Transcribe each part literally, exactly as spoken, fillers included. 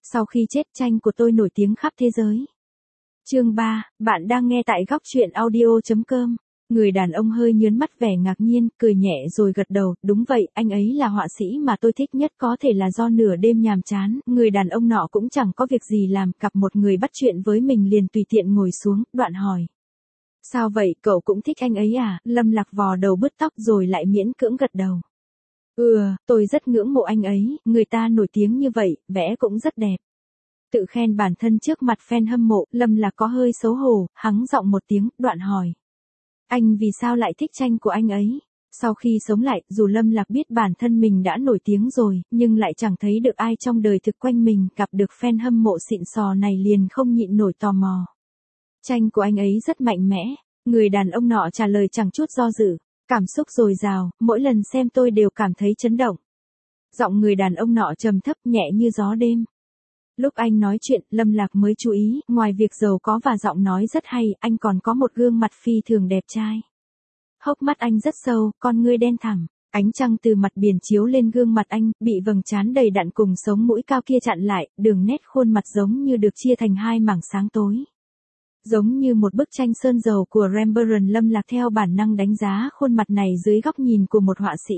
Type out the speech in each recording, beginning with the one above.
Sau khi chết tranh của tôi nổi tiếng khắp thế giới. Chương ba, bạn đang nghe tại góc truyện audio chấm com. Người đàn ông hơi nhớn mắt vẻ ngạc nhiên, cười nhẹ rồi gật đầu, đúng vậy, anh ấy là họa sĩ mà tôi thích nhất, có thể là do nửa đêm nhàm chán, người đàn ông nọ cũng chẳng có việc gì làm, gặp một người bắt chuyện với mình liền tùy tiện ngồi xuống, đoạn hỏi. Sao vậy, cậu cũng thích anh ấy à? Lâm Lạc vò đầu bứt tóc rồi lại miễn cưỡng gật đầu. Ừ, tôi rất ngưỡng mộ anh ấy, người ta nổi tiếng như vậy, vẽ cũng rất đẹp. Tự khen bản thân trước mặt fan hâm mộ, Lâm Lạc có hơi xấu hổ, hắng giọng một tiếng, đoạn hỏi. Anh vì sao lại thích tranh của anh ấy? Sau khi sống lại, dù Lâm Lạc biết bản thân mình đã nổi tiếng rồi, nhưng lại chẳng thấy được ai trong đời thực quanh mình, gặp được fan hâm mộ xịn sò này liền không nhịn nổi tò mò. Tranh của anh ấy rất mạnh mẽ, người đàn ông nọ trả lời chẳng chút do dự, cảm xúc dồi dào, mỗi lần xem tôi đều cảm thấy chấn động. Giọng người đàn ông nọ trầm thấp nhẹ như gió đêm. Lúc anh nói chuyện, Lâm Lạc mới chú ý, ngoài việc giàu có và giọng nói rất hay, anh còn có một gương mặt phi thường đẹp trai. Hốc mắt anh rất sâu, con ngươi đen thẳm, ánh trăng từ mặt biển chiếu lên gương mặt anh, bị vầng trán đầy đặn cùng sống mũi cao kia chặn lại, đường nét khuôn mặt giống như được chia thành hai mảng sáng tối. Giống như một bức tranh sơn dầu của Rembrandt. Lâm Lạc theo bản năng đánh giá khuôn mặt này dưới góc nhìn của một họa sĩ.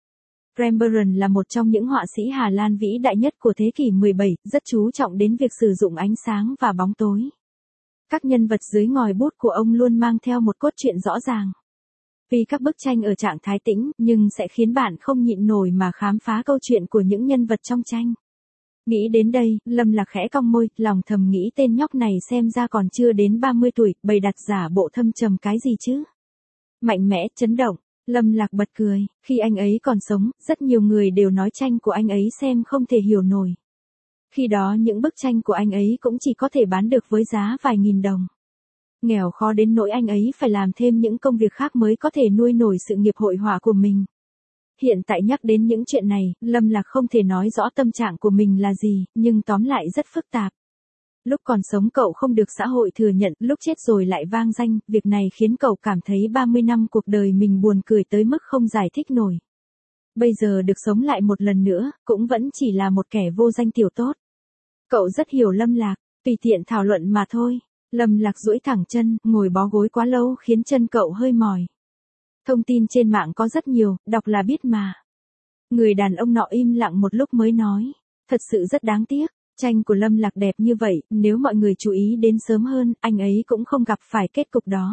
Rembrandt là một trong những họa sĩ Hà Lan vĩ đại nhất của thế kỷ mười bảy, rất chú trọng đến việc sử dụng ánh sáng và bóng tối. Các nhân vật dưới ngòi bút của ông luôn mang theo một cốt truyện rõ ràng. Vì các bức tranh ở trạng thái tĩnh, nhưng sẽ khiến bạn không nhịn nổi mà khám phá câu chuyện của những nhân vật trong tranh. Nghĩ đến đây, Lâm Lạc khẽ cong môi, lòng thầm nghĩ tên nhóc này xem ra còn chưa đến ba mươi tuổi, bày đặt giả bộ thâm trầm cái gì chứ. Mạnh mẽ, chấn động. Lâm Lạc bật cười, khi anh ấy còn sống, rất nhiều người đều nói tranh của anh ấy xem không thể hiểu nổi. Khi đó những bức tranh của anh ấy cũng chỉ có thể bán được với giá vài nghìn đồng. Nghèo khó đến nỗi anh ấy phải làm thêm những công việc khác mới có thể nuôi nổi sự nghiệp hội họa của mình. Hiện tại nhắc đến những chuyện này, Lâm Lạc không thể nói rõ tâm trạng của mình là gì, nhưng tóm lại rất phức tạp. Lúc còn sống cậu không được xã hội thừa nhận, lúc chết rồi lại vang danh, việc này khiến cậu cảm thấy ba mươi năm cuộc đời mình buồn cười tới mức không giải thích nổi. Bây giờ được sống lại một lần nữa, cũng vẫn chỉ là một kẻ vô danh tiểu tốt. Cậu rất hiểu Lâm Lạc, tùy tiện thảo luận mà thôi. Lâm Lạc duỗi thẳng chân, ngồi bó gối quá lâu khiến chân cậu hơi mỏi. Thông tin trên mạng có rất nhiều, đọc là biết mà. Người đàn ông nọ im lặng một lúc mới nói, thật sự rất đáng tiếc. Tranh của Lâm Lạc đẹp như vậy, nếu mọi người chú ý đến sớm hơn, anh ấy cũng không gặp phải kết cục đó.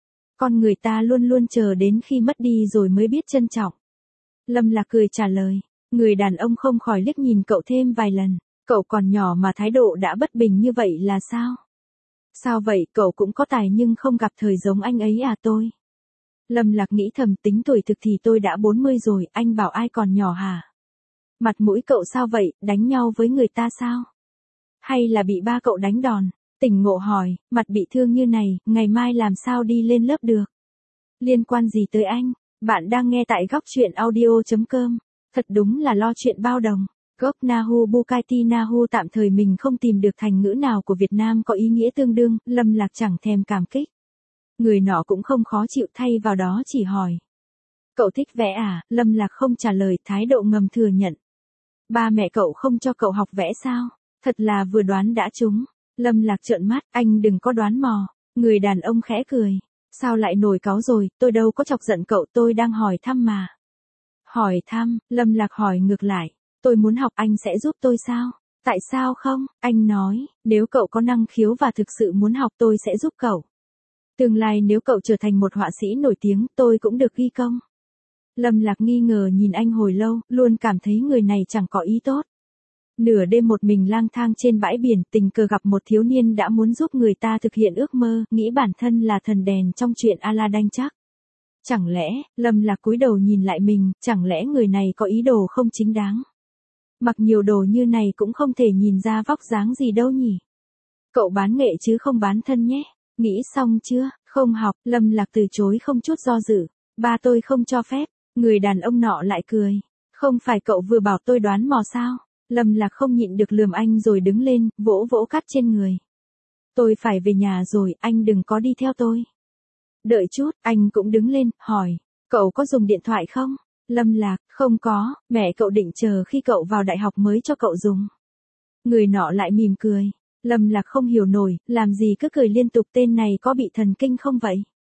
Con người ta luôn luôn chờ đến khi mất đi rồi mới biết trân trọng. Lâm Lạc cười trả lời, người đàn ông không khỏi liếc nhìn cậu thêm vài lần, cậu còn nhỏ mà thái độ đã bất bình như vậy là sao? Sao vậy, cậu cũng có tài nhưng không gặp thời giống anh ấy à tôi? Lâm Lạc nghĩ thầm, tính tuổi thực thì tôi đã bốn mươi rồi, anh bảo ai còn nhỏ hả? Mặt mũi cậu sao vậy, đánh nhau với người ta sao? Hay là bị ba cậu đánh đòn? Tỉnh ngộ hỏi, mặt bị thương như này, ngày mai làm sao đi lên lớp được? Liên quan gì tới anh? Bạn đang nghe tại góc truyện audio chấm com. Thật đúng là lo chuyện bao đồng. Gốc Nahu Bukati Nahu tạm thời mình không tìm được thành ngữ nào của Việt Nam có ý nghĩa tương đương, Lâm Lạc chẳng thèm cảm kích. Người nọ cũng không khó chịu, thay vào đó chỉ hỏi. Cậu thích vẽ à? Lâm Lạc không trả lời, thái độ ngầm thừa nhận. Ba mẹ cậu không cho cậu học vẽ sao? Thật là vừa đoán đã trúng. Lâm Lạc trợn mắt, anh đừng có đoán mò. Người đàn ông khẽ cười. Sao lại nổi cáu rồi, tôi đâu có chọc giận cậu, tôi đang hỏi thăm mà. Hỏi thăm, Lâm Lạc hỏi ngược lại. Tôi muốn học, anh sẽ giúp tôi sao? Tại sao không? Anh nói, nếu cậu có năng khiếu và thực sự muốn học tôi sẽ giúp cậu. Tương lai nếu cậu trở thành một họa sĩ nổi tiếng, tôi cũng được ghi công. Lâm Lạc nghi ngờ nhìn anh hồi lâu, luôn cảm thấy người này chẳng có ý tốt. Nửa đêm một mình lang thang trên bãi biển, tình cờ gặp một thiếu niên đã muốn giúp người ta thực hiện ước mơ, nghĩ bản thân là thần đèn trong chuyện Aladdin chắc. Chẳng lẽ, Lâm Lạc cúi đầu nhìn lại mình, chẳng lẽ người này có ý đồ không chính đáng? Mặc nhiều đồ như này cũng không thể nhìn ra vóc dáng gì đâu nhỉ? Cậu bán nghệ chứ không bán thân nhé. Nghĩ xong chưa? Không học, Lâm Lạc từ chối không chút do dự. Ba tôi không cho phép. Người đàn ông nọ lại cười. Không phải cậu vừa bảo tôi đoán mò sao? Lâm Lạc không nhịn được lườm anh rồi đứng lên, vỗ vỗ cát trên người. Tôi phải về nhà rồi, anh đừng có đi theo tôi. Đợi chút, anh cũng đứng lên, hỏi. Cậu có dùng điện thoại không? Lâm Lạc, không có, mẹ cậu định chờ khi cậu vào đại học mới cho cậu dùng. Người nọ lại mỉm cười. Lâm Lạc không hiểu nổi, làm gì cứ cười liên tục, tên này có bị thần kinh không vậy?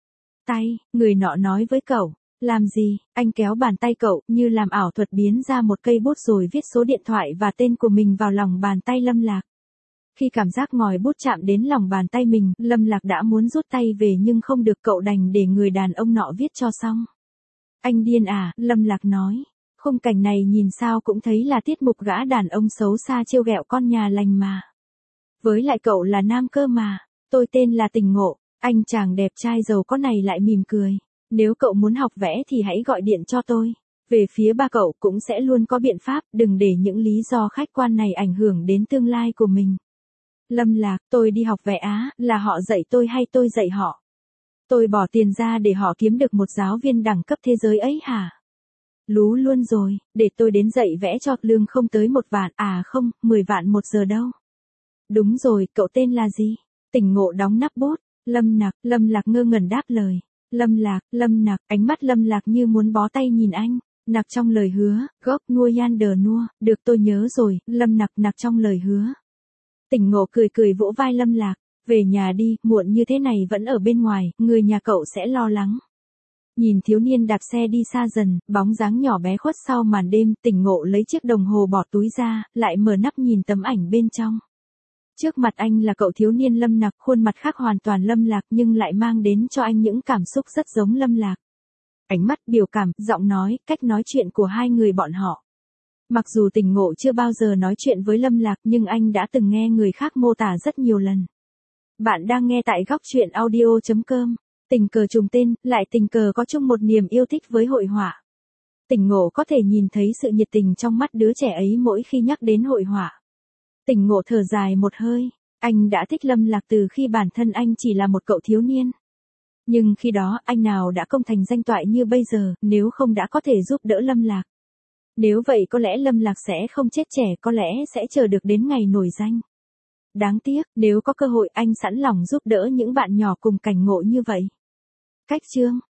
Tay, người nọ nói với cậu. Làm gì? Anh kéo bàn tay cậu, như làm ảo thuật biến ra một cây bút rồi viết số điện thoại và tên của mình vào lòng bàn tay Lâm Lạc. Khi cảm giác ngòi bút chạm đến lòng bàn tay mình, Lâm Lạc đã muốn rút tay về nhưng không được, cậu đành để người đàn ông nọ viết cho xong. Anh điên à, Lâm Lạc nói. Khung cảnh này nhìn sao cũng thấy là tiết mục gã đàn ông xấu xa trêu ghẹo con nhà lành mà. Với lại cậu là nam cơ mà. Tôi tên là Tình Ngộ. Anh chàng đẹp trai giàu có này lại mỉm cười. Nếu cậu muốn học vẽ thì hãy gọi điện cho tôi. Về phía ba cậu cũng sẽ luôn có biện pháp, đừng để những lý do khách quan này ảnh hưởng đến tương lai của mình. Lâm Lạc, tôi đi học vẽ á, là họ dạy tôi hay tôi dạy họ? Tôi bỏ tiền ra để họ kiếm được một giáo viên đẳng cấp thế giới ấy hả? Lú luôn rồi, để tôi đến dạy vẽ cho, lương không tới một vạn, à không, mười vạn một giờ đâu. Đúng rồi, cậu tên là gì? Tình Ngộ đóng nắp bút. Lâm Lạc, Lâm Lạc ngơ ngẩn đáp lời. Lâm Lạc, Lâm Lạc, ánh mắt Lâm Lạc như muốn bó tay nhìn anh. Nặc trong lời hứa, gốc nua yan đờ nua, được tôi nhớ rồi, Lâm Nặc nặc trong lời hứa. Tình Ngộ cười cười vỗ vai Lâm Lạc, về nhà đi, muộn như thế này vẫn ở bên ngoài, người nhà cậu sẽ lo lắng. Nhìn thiếu niên đạp xe đi xa dần, bóng dáng nhỏ bé khuất sau màn đêm, Tình Ngộ lấy chiếc đồng hồ bỏ túi ra, lại mở nắp nhìn tấm ảnh bên trong. Trước mặt anh là cậu thiếu niên Lâm Nặc, khuôn mặt khác hoàn toàn Lâm Lạc nhưng lại mang đến cho anh những cảm xúc rất giống Lâm Lạc. Ánh mắt, biểu cảm, giọng nói, cách nói chuyện của hai người bọn họ. Mặc dù Tình Ngộ chưa bao giờ nói chuyện với Lâm Lạc nhưng anh đã từng nghe người khác mô tả rất nhiều lần. Bạn đang nghe tại góc truyện audio chấm com. Tình cờ trùng tên, lại tình cờ có chung một niềm yêu thích với hội họa. Tình Ngộ có thể nhìn thấy sự nhiệt tình trong mắt đứa trẻ ấy mỗi khi nhắc đến hội họa. Tình Ngộ thở dài một hơi, anh đã thích Lâm Lạc từ khi bản thân anh chỉ là một cậu thiếu niên. Nhưng khi đó anh nào đã công thành danh toại như bây giờ, nếu không đã có thể giúp đỡ Lâm Lạc. Nếu vậy có lẽ Lâm Lạc sẽ không chết trẻ, có lẽ sẽ chờ được đến ngày nổi danh. Đáng tiếc, nếu có cơ hội anh sẵn lòng giúp đỡ những bạn nhỏ cùng cảnh ngộ như vậy. Cách chương